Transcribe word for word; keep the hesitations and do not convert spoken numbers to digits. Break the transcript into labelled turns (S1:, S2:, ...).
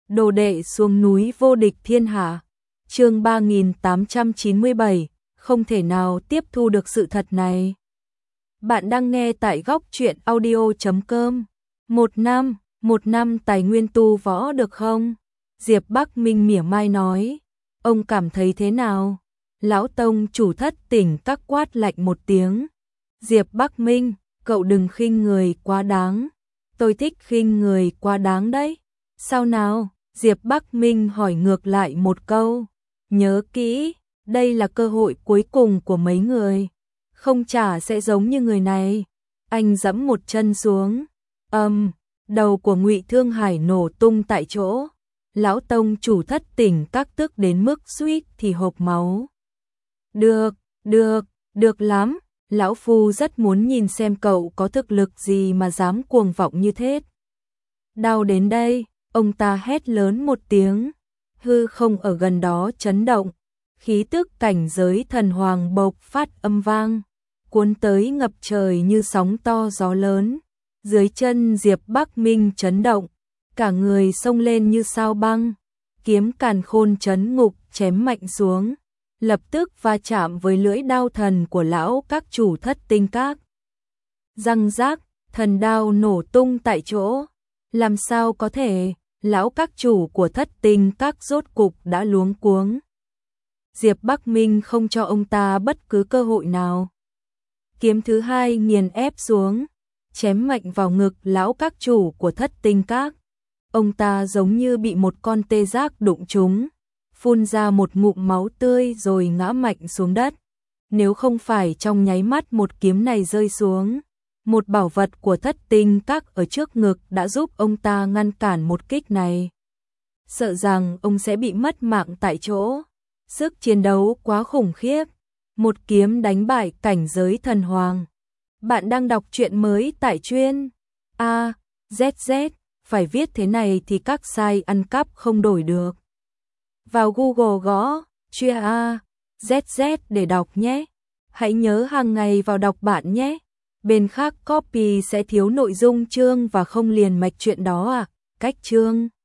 S1: Đồ đệ xuống núi vô địch thiên hạ. Chương ba nghìn tám trăm chín mươi bảy, không thể nào tiếp thu được sự thật này. Bạn đang nghe tại góc truyện audio chấm com. Một năm, một năm tài nguyên tu võ được không? Diệp Bắc Minh mỉa mai nói. Ông cảm thấy thế nào? Lão tông chủ thất tỉnh các quát lạnh một tiếng. Diệp Bắc Minh, cậu đừng khinh người quá đáng. Tôi thích khinh người quá đáng đấy. Sao nào? Diệp Bắc Minh hỏi ngược lại một câu. Nhớ kỹ, đây là cơ hội cuối cùng của mấy người. Không trả sẽ giống như người này. Anh giẫm một chân xuống. Âm, um, đầu của Ngụy Thương Hải nổ tung tại chỗ. Lão tông chủ thất tỉnh các tức đến mức suýt thì hộc máu. Được, được, được lắm. Lão Phu rất muốn nhìn xem cậu có thực lực gì mà dám cuồng vọng như thế. Đau đến đây, ông ta hét lớn một tiếng. Hư không ở gần đó chấn động. Khí tức cảnh giới thần hoàng bộc phát âm vang. Cuốn tới ngập trời như sóng to gió lớn. Dưới chân Diệp Bắc Minh chấn động. Cả người xông lên như sao băng. Kiếm càn khôn chấn ngục chém mạnh xuống. Lập tức va chạm với lưỡi đao thần của lão các chủ thất tinh các. Răng rác, thần đao nổ tung tại chỗ. Làm sao có thể, lão các chủ của thất tinh các rốt cục đã luống cuống. Diệp Bắc Minh không cho ông ta bất cứ cơ hội nào. Kiếm thứ hai nghiền ép xuống, chém mạnh vào ngực lão các chủ của thất tinh các. Ông ta giống như bị một con tê giác đụng trúng, phun ra một ngụm máu tươi rồi ngã mạnh xuống đất. Nếu không phải trong nháy mắt một kiếm này rơi xuống, một bảo vật của thất tinh các ở trước ngực đã giúp ông ta ngăn cản một kích này. Sợ rằng ông sẽ bị mất mạng tại chỗ. Sức chiến đấu quá khủng khiếp. Một kiếm đánh bại cảnh giới thần hoàng. Bạn đang đọc truyện mới tại chuyên A Z Z. Phải viết thế này thì các site ăn cắp không đổi được. Vào Google gõ chuyên A Z Z để đọc nhé. Hãy nhớ hàng ngày vào đọc bạn nhé. Bên khác copy sẽ thiếu nội dung chương và không liền mạch chuyện đó à. Cách chương